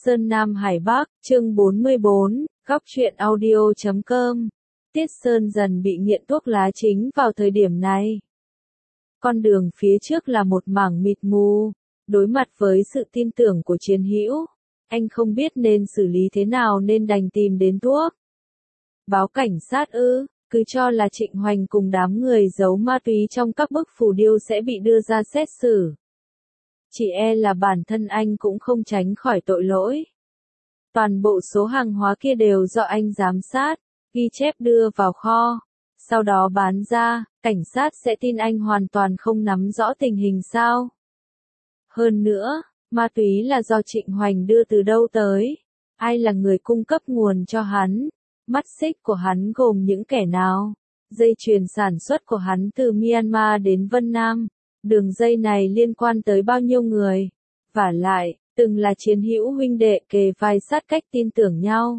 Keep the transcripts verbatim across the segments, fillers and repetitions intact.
Sơn Nam Hải Bắc, chương bốn mươi bốn, góc truyện audio chấm com. Tiết Sơn dần bị nghiện thuốc lá chính vào thời điểm này. Con đường phía trước là một mảng mịt mù, đối mặt với sự tin tưởng của Chiến Hữu, anh không biết nên xử lý thế nào nên đành tìm đến thuốc. Báo cảnh sát ư, cứ cho là Trịnh Hoành cùng đám người giấu ma túy trong các bức phù điêu sẽ bị đưa ra xét xử. Chỉ e là bản thân anh cũng không tránh khỏi tội lỗi. Toàn bộ số hàng hóa kia đều do anh giám sát, ghi chép đưa vào kho, sau đó bán ra, cảnh sát sẽ tin anh hoàn toàn không nắm rõ tình hình sao. Hơn nữa, ma túy là do Trịnh Hoành đưa từ đâu tới, ai là người cung cấp nguồn cho hắn, mắt xích của hắn gồm những kẻ nào, dây chuyền sản xuất của hắn từ Myanmar đến Vân Nam. Đường dây này liên quan tới bao nhiêu người? Vả lại, từng là chiến hữu huynh đệ kề vai sát cách tin tưởng nhau.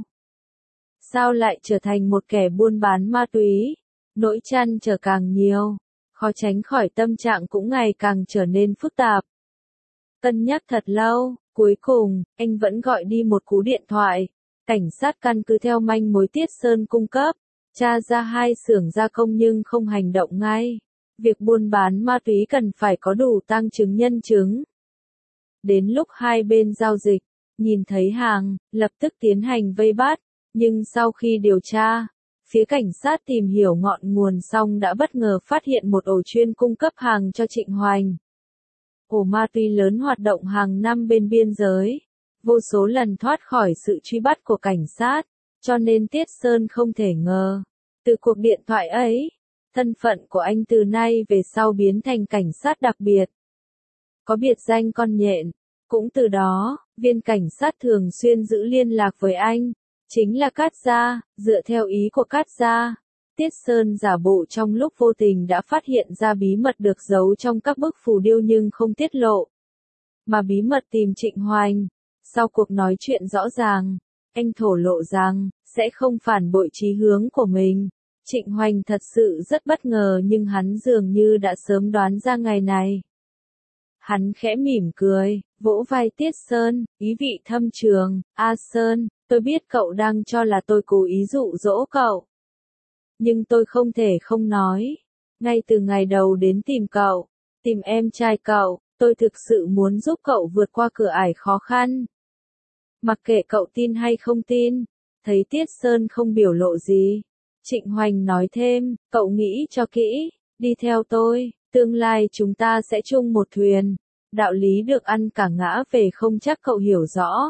Sao lại trở thành một kẻ buôn bán ma túy? Nỗi trăn trở càng nhiều, khó tránh khỏi tâm trạng cũng ngày càng trở nên phức tạp. Cân nhắc thật lâu, cuối cùng, anh vẫn gọi đi một cú điện thoại. Cảnh sát căn cứ theo manh mối Tiết Sơn cung cấp, tra ra hai xưởng gia công nhưng không hành động ngay. Việc buôn bán ma túy cần phải có đủ tang chứng nhân chứng. Đến lúc hai bên giao dịch, nhìn thấy hàng, lập tức tiến hành vây bắt, nhưng sau khi điều tra, phía cảnh sát tìm hiểu ngọn nguồn xong đã bất ngờ phát hiện một ổ chuyên cung cấp hàng cho Trịnh Hoành. Ổ ma túy lớn hoạt động hàng năm bên biên giới, vô số lần thoát khỏi sự truy bắt của cảnh sát, cho nên Tiết Sơn không thể ngờ, từ cuộc điện thoại ấy, thân phận của anh từ nay về sau biến thành cảnh sát đặc biệt. Có biệt danh con nhện. Cũng từ đó, viên cảnh sát thường xuyên giữ liên lạc với anh. Chính là Cát Gia, dựa theo ý của Cát Gia. Tiết Sơn giả bộ trong lúc vô tình đã phát hiện ra bí mật được giấu trong các bức phù điêu nhưng không tiết lộ. Mà bí mật tìm Trịnh Hoành. Sau cuộc nói chuyện rõ ràng, anh thổ lộ rằng, sẽ không phản bội chí hướng của mình. Trịnh Hoành thật sự rất bất ngờ nhưng hắn dường như đã sớm đoán ra ngày này. Hắn khẽ mỉm cười, vỗ vai Tiết Sơn, ý vị thâm trường, A Sơn, tôi biết cậu đang cho là tôi cố ý dụ dỗ cậu. Nhưng tôi không thể không nói. Ngay từ ngày đầu đến tìm cậu, tìm em trai cậu, tôi thực sự muốn giúp cậu vượt qua cửa ải khó khăn. Mặc kệ cậu tin hay không tin, thấy Tiết Sơn không biểu lộ gì. Trịnh Hoành nói thêm, cậu nghĩ cho kỹ, đi theo tôi, tương lai chúng ta sẽ chung một thuyền, đạo lý được ăn cả ngã về không chắc cậu hiểu rõ.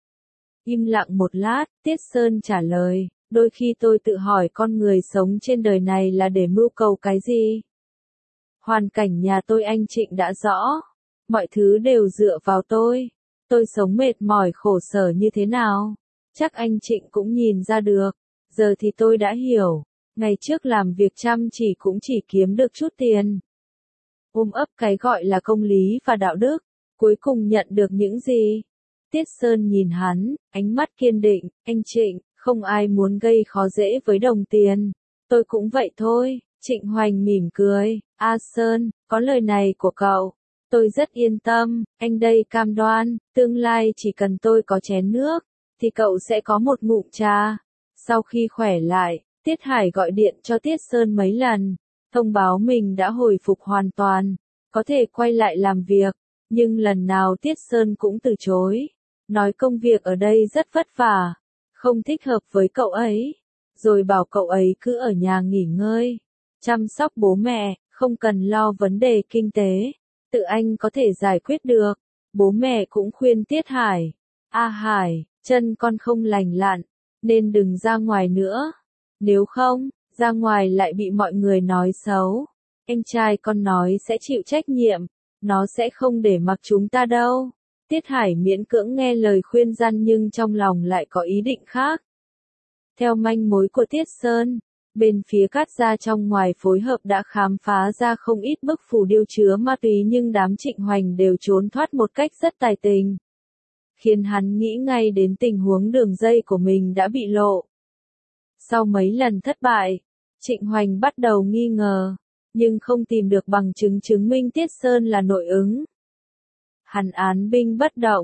Im lặng một lát, Tiết Sơn trả lời, đôi khi tôi tự hỏi con người sống trên đời này là để mưu cầu cái gì? Hoàn cảnh nhà tôi anh Trịnh đã rõ, mọi thứ đều dựa vào tôi, tôi sống mệt mỏi khổ sở như thế nào, chắc anh Trịnh cũng nhìn ra được. Giờ thì tôi đã hiểu, ngày trước làm việc chăm chỉ cũng chỉ kiếm được chút tiền. Ôm ấp cái gọi là công lý và đạo đức, cuối cùng nhận được những gì? Tiết Sơn nhìn hắn, ánh mắt kiên định, anh Trịnh, không ai muốn gây khó dễ với đồng tiền. Tôi cũng vậy thôi, Trịnh Hoành mỉm cười, A Sơn, có lời này của cậu, tôi rất yên tâm, anh đây cam đoan, tương lai chỉ cần tôi có chén nước, thì cậu sẽ có một ngụm trà. Sau khi khỏe lại, Tiết Hải gọi điện cho Tiết Sơn mấy lần, thông báo mình đã hồi phục hoàn toàn, có thể quay lại làm việc, nhưng lần nào Tiết Sơn cũng từ chối, nói công việc ở đây rất vất vả, không thích hợp với cậu ấy, rồi bảo cậu ấy cứ ở nhà nghỉ ngơi, chăm sóc bố mẹ, không cần lo vấn đề kinh tế, tự anh có thể giải quyết được. Bố mẹ cũng khuyên Tiết Hải, A Hải, chân con không lành lặn, nên đừng ra ngoài nữa, nếu không, ra ngoài lại bị mọi người nói xấu. Anh trai con nói sẽ chịu trách nhiệm, nó sẽ không để mặc chúng ta đâu. Tiết Hải miễn cưỡng nghe lời khuyên răn nhưng trong lòng lại có ý định khác. Theo manh mối của Tiết Sơn, bên phía Cát Gia trong ngoài phối hợp đã khám phá ra không ít bức phù điêu chứa ma túy nhưng đám Trịnh Hoành đều trốn thoát một cách rất tài tình. Khiến hắn nghĩ ngay đến tình huống đường dây của mình đã bị lộ. Sau mấy lần thất bại, Trịnh Hoành bắt đầu nghi ngờ, nhưng không tìm được bằng chứng chứng minh Tiết Sơn là nội ứng. Hắn án binh bất động,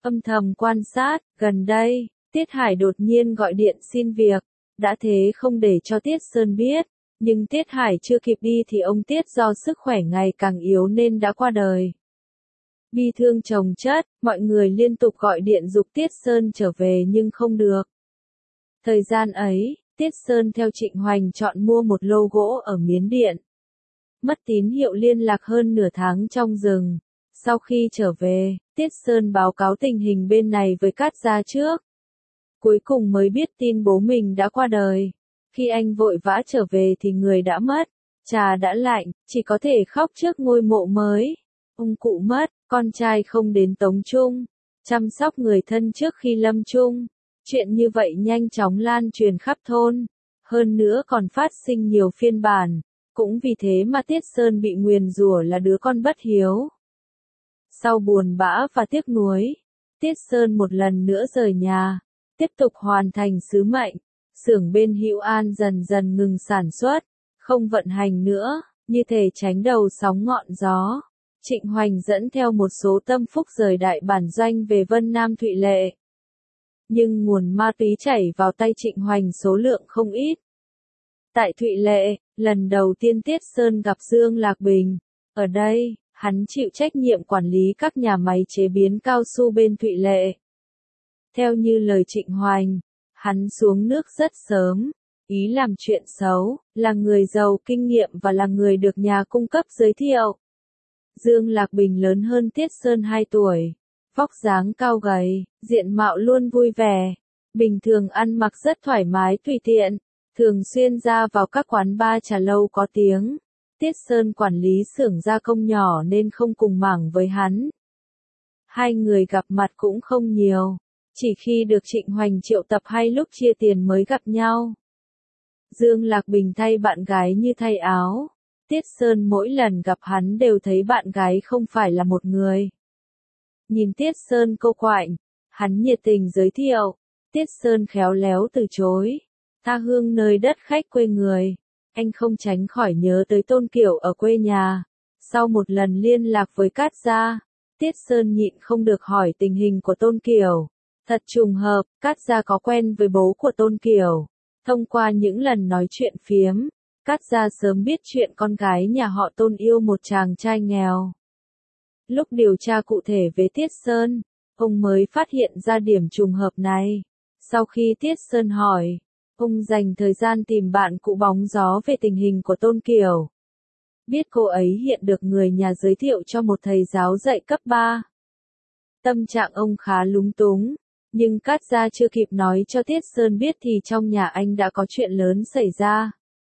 Âm thầm quan sát, gần đây, Tiết Hải đột nhiên gọi điện xin việc, đã thế không để cho Tiết Sơn biết, nhưng Tiết Hải chưa kịp đi thì ông Tiết do sức khỏe ngày càng yếu nên đã qua đời. Bi thương chồng chất, mọi người liên tục gọi điện giục Tiết Sơn trở về nhưng không được. Thời gian ấy, Tiết Sơn theo Trịnh Hoành chọn mua một lô gỗ ở Miến Điện. Mất tín hiệu liên lạc hơn nửa tháng trong rừng. Sau khi trở về, Tiết Sơn báo cáo tình hình bên này với Cát Gia trước. Cuối cùng mới biết tin bố mình đã qua đời. Khi anh vội vã trở về thì người đã mất. Trà đã lạnh, chỉ có thể khóc trước ngôi mộ mới. Ông cụ mất, con trai không đến tống chung. Chăm sóc người thân trước khi lâm chung. Chuyện như vậy nhanh chóng lan truyền khắp thôn. Hơn nữa còn phát sinh nhiều phiên bản. Cũng vì thế mà Tiết Sơn bị nguyền rủa là đứa con bất hiếu. Sau buồn bã và tiếc nuối, Tiết Sơn một lần nữa rời nhà, tiếp tục hoàn thành sứ mệnh. Xưởng bên Hữu An dần dần ngừng sản xuất, không vận hành nữa, như thể tránh đầu sóng ngọn gió. Trịnh Hoành dẫn theo một số tâm phúc rời đại bản doanh về Vân Nam Thụy Lệ. Nhưng nguồn ma túy chảy vào tay Trịnh Hoành số lượng không ít. Tại Thụy Lệ, lần đầu tiên Tiết Sơn gặp Dương Lạc Bình. Ở đây, hắn chịu trách nhiệm quản lý các nhà máy chế biến cao su bên Thụy Lệ. Theo như lời Trịnh Hoành, hắn xuống nước rất sớm, ý làm chuyện xấu, là người giàu kinh nghiệm và là người được nhà cung cấp giới thiệu. Dương Lạc Bình lớn hơn Tiết Sơn hai tuổi, vóc dáng cao gầy, diện mạo luôn vui vẻ, bình thường ăn mặc rất thoải mái tùy tiện, thường xuyên ra vào các quán bar trà lâu có tiếng. Tiết Sơn quản lý xưởng gia công nhỏ nên không cùng mảng với hắn. Hai người gặp mặt cũng không nhiều, chỉ khi được Trịnh Hoành triệu tập hay lúc chia tiền mới gặp nhau. Dương Lạc Bình thay bạn gái như thay áo. Tiết Sơn mỗi lần gặp hắn đều thấy bạn gái không phải là một người. Nhìn Tiết Sơn cô quạnh, hắn nhiệt tình giới thiệu. Tiết Sơn khéo léo từ chối. Tha hương nơi đất khách quê người. Anh không tránh khỏi nhớ tới Tôn Kiểu ở quê nhà. Sau một lần liên lạc với Cát Gia, Tiết Sơn nhịn không được hỏi tình hình của Tôn Kiểu. Thật trùng hợp, Cát Gia có quen với bố của Tôn Kiểu. Thông qua những lần nói chuyện phiếm, Cát Gia sớm biết chuyện con gái nhà họ Tôn yêu một chàng trai nghèo. Lúc điều tra cụ thể về Tiết Sơn, ông mới phát hiện ra điểm trùng hợp này. Sau khi Tiết Sơn hỏi, ông dành thời gian tìm bạn cũ bóng gió về tình hình của Tôn Kiểu. Biết cô ấy hiện được người nhà giới thiệu cho một thầy giáo dạy cấp ba. Tâm trạng ông khá lúng túng, nhưng Cát Gia chưa kịp nói cho Tiết Sơn biết thì trong nhà anh đã có chuyện lớn xảy ra.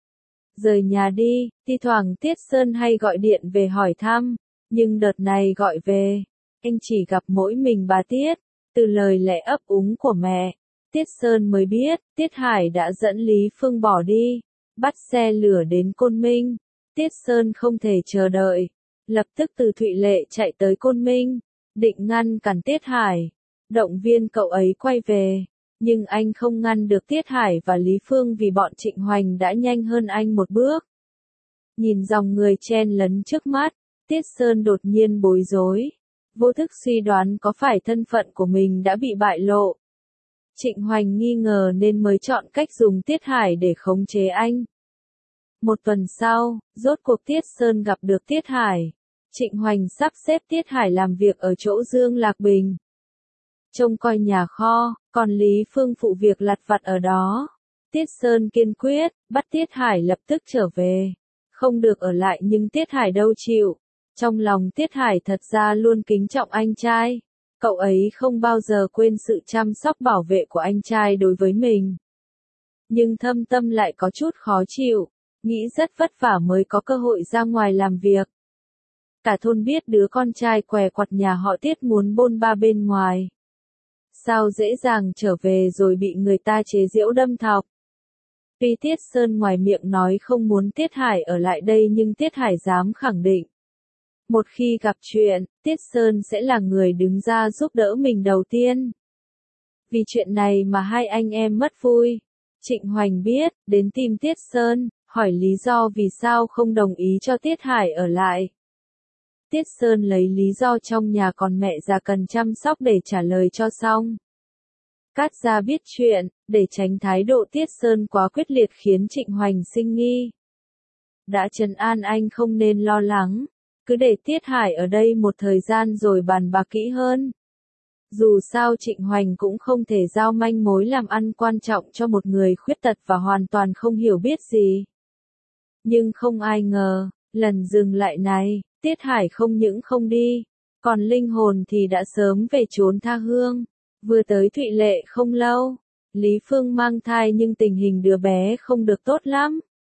Rời nhà đi, thi thoảng Tiết Sơn hay gọi điện về hỏi thăm, nhưng đợt này gọi về, anh chỉ gặp mỗi mình bà Tiết. Từ lời lẽ ấp úng của mẹ, Tiết Sơn mới biết, Tiết Hải đã dẫn Lý Phương bỏ đi, bắt xe lửa đến Côn Minh. Tiết Sơn không thể chờ đợi, lập tức từ Thụy Lệ chạy tới Côn Minh, định ngăn cản Tiết Hải, động viên cậu ấy quay về. Nhưng anh không ngăn được Tiết Hải và Lý Phương vì bọn Trịnh Hoành đã nhanh hơn anh một bước. Nhìn dòng người chen lấn trước mắt, Tiết Sơn đột nhiên bối rối. Vô thức suy đoán có phải thân phận của mình đã bị bại lộ. Trịnh Hoành nghi ngờ nên mới chọn cách dùng Tiết Hải để khống chế anh. Một tuần sau, rốt cuộc Tiết Sơn gặp được Tiết Hải. Trịnh Hoành sắp xếp Tiết Hải làm việc ở chỗ Dương Lạc Bình. Trông coi nhà kho, còn Lý Phương phụ việc lặt vặt ở đó. Tiết Sơn kiên quyết, bắt Tiết Hải lập tức trở về. Không được ở lại nhưng Tiết Hải đâu chịu. Trong lòng Tiết Hải thật ra luôn kính trọng anh trai. Cậu ấy không bao giờ quên sự chăm sóc bảo vệ của anh trai đối với mình. Nhưng thâm tâm lại có chút khó chịu, nghĩ rất vất vả mới có cơ hội ra ngoài làm việc. Cả thôn biết đứa con trai què quặt nhà họ Tiết muốn bôn ba bên ngoài. Sao dễ dàng trở về rồi bị người ta chế giễu đâm thọc. Tuy Tiết Sơn ngoài miệng nói không muốn Tiết Hải ở lại đây nhưng Tiết Hải dám khẳng định. Một khi gặp chuyện, Tiết Sơn sẽ là người đứng ra giúp đỡ mình đầu tiên. Vì chuyện này mà hai anh em mất vui. Trịnh Hoành biết, đến tìm Tiết Sơn, hỏi lý do vì sao không đồng ý cho Tiết Hải ở lại. Tiết Sơn lấy lý do trong nhà còn mẹ già cần chăm sóc để trả lời cho xong. Cát Gia biết chuyện, để tránh thái độ Tiết Sơn quá quyết liệt khiến Trịnh Hoành sinh nghi. Đã trấn an anh không nên lo lắng, cứ để Tiết Hải ở đây một thời gian rồi bàn bạc kỹ hơn. Dù sao Trịnh Hoành cũng không thể giao manh mối làm ăn quan trọng cho một người khuyết tật và hoàn toàn không hiểu biết gì. Nhưng không ai ngờ, lần dừng lại này, Tiết Hải không những không đi, còn linh hồn thì đã sớm về chốn tha hương. Vừa tới Thụy Lệ không lâu, Lý Phương mang thai nhưng tình hình đứa bé không được tốt lắm.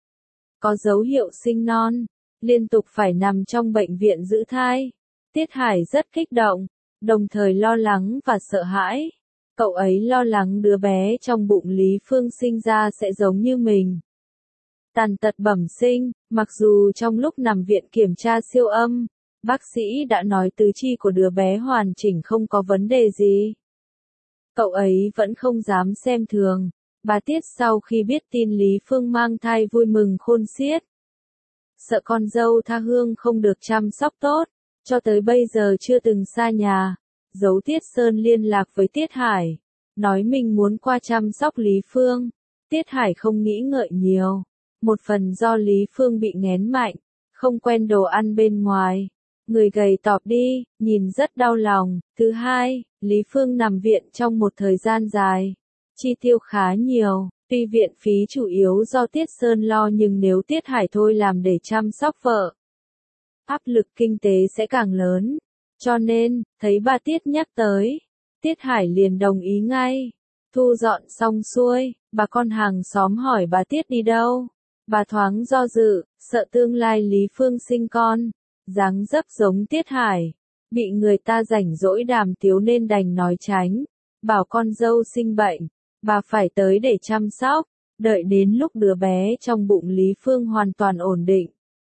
Có dấu hiệu sinh non, liên tục phải nằm trong bệnh viện giữ thai. Tiết Hải rất kích động, đồng thời lo lắng và sợ hãi. Cậu ấy lo lắng đứa bé trong bụng Lý Phương sinh ra sẽ giống như mình. Tàn tật bẩm sinh, mặc dù trong lúc nằm viện kiểm tra siêu âm, bác sĩ đã nói tứ chi của đứa bé hoàn chỉnh không có vấn đề gì. Cậu ấy vẫn không dám xem thường. Bà Tiết sau khi biết tin Lý Phương mang thai vui mừng khôn xiết. Sợ con dâu tha hương không được chăm sóc tốt, cho tới bây giờ chưa từng xa nhà. Giấu Tiết Sơn liên lạc với Tiết Hải, nói mình muốn qua chăm sóc Lý Phương. Tiết Hải không nghĩ ngợi nhiều. Một phần do Lý Phương bị nghén mạnh, không quen đồ ăn bên ngoài. Người gầy tọp đi, nhìn rất đau lòng. Thứ hai, Lý Phương nằm viện trong một thời gian dài. Chi tiêu khá nhiều, tuy viện phí chủ yếu do Tiết Sơn lo nhưng nếu Tiết Hải thôi làm để chăm sóc vợ, áp lực kinh tế sẽ càng lớn. Cho nên, thấy bà Tiết nhắc tới, Tiết Hải liền đồng ý ngay. Thu dọn xong xuôi, bà con hàng xóm hỏi bà Tiết đi đâu. Bà thoáng do dự, sợ tương lai Lý Phương sinh con, dáng dấp giống Tiết Hải, bị người ta rảnh rỗi đàm tiếu nên đành nói tránh, bảo con dâu sinh bệnh, bà phải tới để chăm sóc, đợi đến lúc đứa bé trong bụng Lý Phương hoàn toàn ổn định.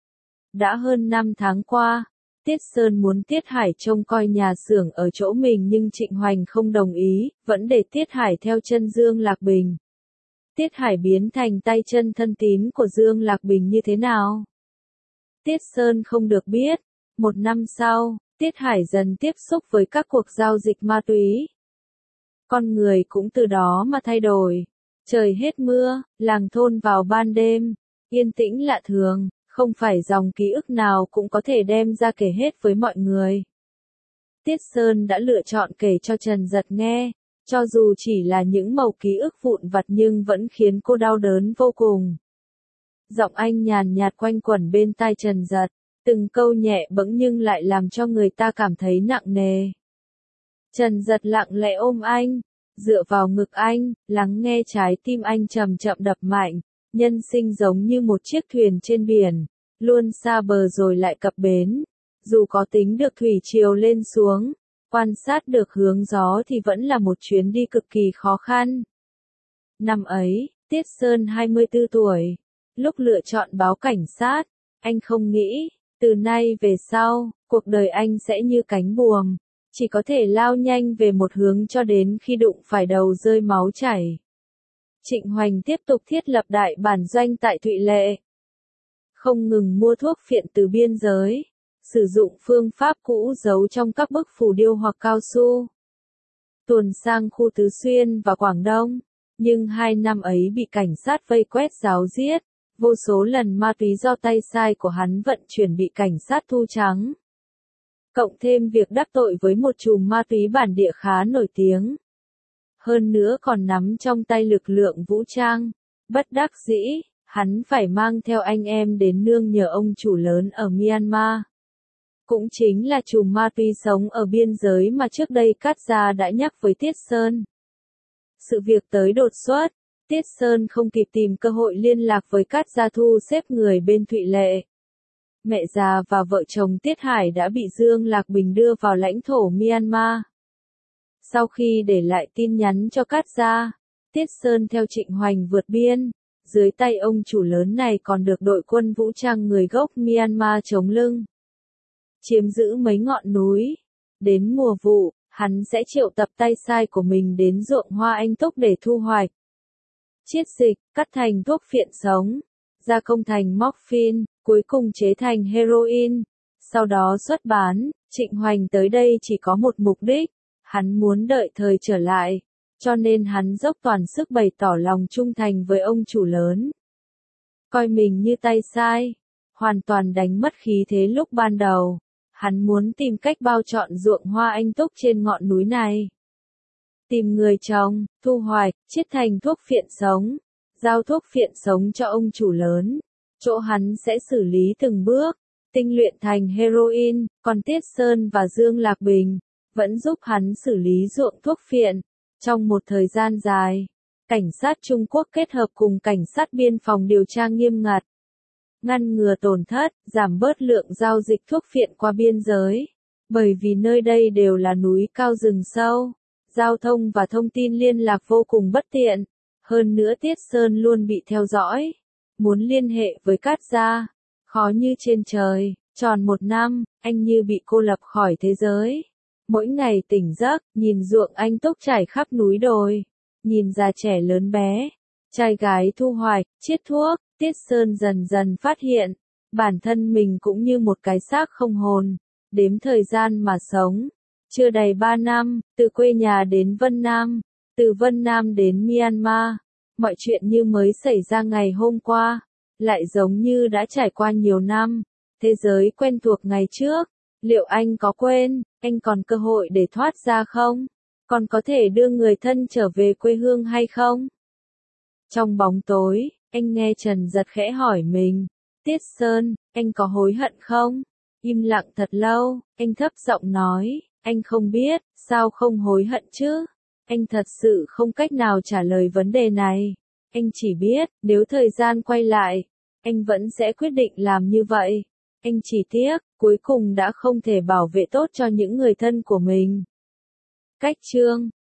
Đã hơn năm tháng qua, Tiết Sơn muốn Tiết Hải trông coi nhà xưởng ở chỗ mình nhưng Trịnh Hoành không đồng ý, vẫn để Tiết Hải theo chân Dương Lạc Bình. Tiết Hải biến thành tay chân thân tín của Dương Lạc Bình như thế nào? Tiết Sơn không được biết. Một năm sau, Tiết Hải dần tiếp xúc với các cuộc giao dịch ma túy. Con người cũng từ đó mà thay đổi. Trời hết mưa, làng thôn vào ban đêm, yên tĩnh lạ thường, không phải dòng ký ức nào cũng có thể đem ra kể hết với mọi người. Tiết Sơn đã lựa chọn kể cho Trần Dật nghe, cho dù chỉ là những mẩu ký ức vụn vặt nhưng vẫn khiến cô đau đớn vô cùng. Giọng anh nhàn nhạt quanh quẩn bên tai Trần Dật, từng câu nhẹ bẫng nhưng lại làm cho người ta cảm thấy nặng nề. Trần Dật lặng lẽ ôm anh, dựa vào ngực anh, lắng nghe trái tim anh chậm chậm đập mạnh. Nhân sinh giống như một chiếc thuyền trên biển, luôn xa bờ rồi lại cập bến. Dù có tính được thủy triều lên xuống, quan sát được hướng gió thì vẫn là một chuyến đi cực kỳ khó khăn. Năm ấy, Tiết Sơn hai mươi tư tuổi. Lúc lựa chọn báo cảnh sát, anh không nghĩ, từ nay về sau, cuộc đời anh sẽ như cánh buồm, chỉ có thể lao nhanh về một hướng cho đến khi đụng phải đầu rơi máu chảy. Trịnh Hoành tiếp tục thiết lập đại bản doanh tại Thụy Lệ. Không ngừng mua thuốc phiện từ biên giới, sử dụng phương pháp cũ giấu trong các bức phù điêu hoặc cao su. Tuồn sang khu Tứ Xuyên và Quảng Đông, nhưng hai năm ấy bị cảnh sát vây quét ráo riết, vô số lần ma túy do tay sai của hắn vận chuyển bị cảnh sát thu trắng. Cộng thêm việc đắc tội với một chùm ma túy bản địa khá nổi tiếng. Hơn nữa còn nắm trong tay lực lượng vũ trang. Bất đắc dĩ, hắn phải mang theo anh em đến nương nhờ ông chủ lớn ở Myanmar. Cũng chính là chùm ma túy sống ở biên giới mà trước đây Cát Gia đã nhắc với Tiết Sơn. Sự việc tới đột xuất, Tiết Sơn không kịp tìm cơ hội liên lạc với Cát Gia thu xếp người bên Thụy Lệ. Mẹ già và vợ chồng Tiết Hải đã bị Dương Lạc Bình đưa vào lãnh thổ Myanmar. Sau khi để lại tin nhắn cho Cát Gia, Tiết Sơn theo Trịnh Hoành vượt biên. Dưới tay ông chủ lớn này còn được đội quân vũ trang người gốc Myanmar chống lưng. Chiếm giữ mấy ngọn núi. Đến mùa vụ, hắn sẽ triệu tập tay sai của mình đến ruộng hoa anh túc để thu hoạch. Chiết dịch, cắt thành thuốc phiện sống. Gia công thành morphine, cuối cùng chế thành heroin. Sau đó xuất bán, Trịnh Hoành tới đây chỉ có một mục đích, hắn muốn đợi thời trở lại, cho nên hắn dốc toàn sức bày tỏ lòng trung thành với ông chủ lớn. Coi mình như tay sai, hoàn toàn đánh mất khí thế lúc ban đầu, hắn muốn tìm cách bao trọn ruộng hoa anh túc trên ngọn núi này. Tìm người trồng, thu hoạch, chiết thành thuốc phiện sống, giao thuốc phiện sống cho ông chủ lớn, chỗ hắn sẽ xử lý từng bước, tinh luyện thành heroin, còn Tiết Sơn và Dương Lạc Bình vẫn giúp hắn xử lý ruộng thuốc phiện. Trong một thời gian dài, cảnh sát Trung Quốc kết hợp cùng cảnh sát biên phòng điều tra nghiêm ngặt, ngăn ngừa tổn thất, giảm bớt lượng giao dịch thuốc phiện qua biên giới, bởi vì nơi đây đều là núi cao rừng sâu, giao thông và thông tin liên lạc vô cùng bất tiện. Hơn nữa Tiết Sơn luôn bị theo dõi, muốn liên hệ với Cát Gia, khó như trên trời. Tròn một năm, anh như bị cô lập khỏi thế giới. Mỗi ngày tỉnh giấc, nhìn ruộng anh túc trải khắp núi đồi, nhìn già trẻ lớn bé, trai gái thu hoạch, chiết thuốc. Tiết Sơn dần dần phát hiện, bản thân mình cũng như một cái xác không hồn, đếm thời gian mà sống. Chưa đầy ba năm, từ quê nhà đến Vân Nam, từ Vân Nam đến Myanmar, mọi chuyện như mới xảy ra ngày hôm qua, lại giống như đã trải qua nhiều năm. Thế giới quen thuộc ngày trước, liệu anh có quên, anh còn cơ hội để thoát ra không? Còn có thể đưa người thân trở về quê hương hay không? Trong bóng tối, anh nghe Trần Giật khẽ hỏi mình, Tiết Sơn, anh có hối hận không? Im lặng thật lâu, anh thấp giọng nói, anh không biết, sao không hối hận chứ? Anh thật sự không cách nào trả lời vấn đề này. Anh chỉ biết, nếu thời gian quay lại, anh vẫn sẽ quyết định làm như vậy. Anh chỉ tiếc, cuối cùng đã không thể bảo vệ tốt cho những người thân của mình. Cách chương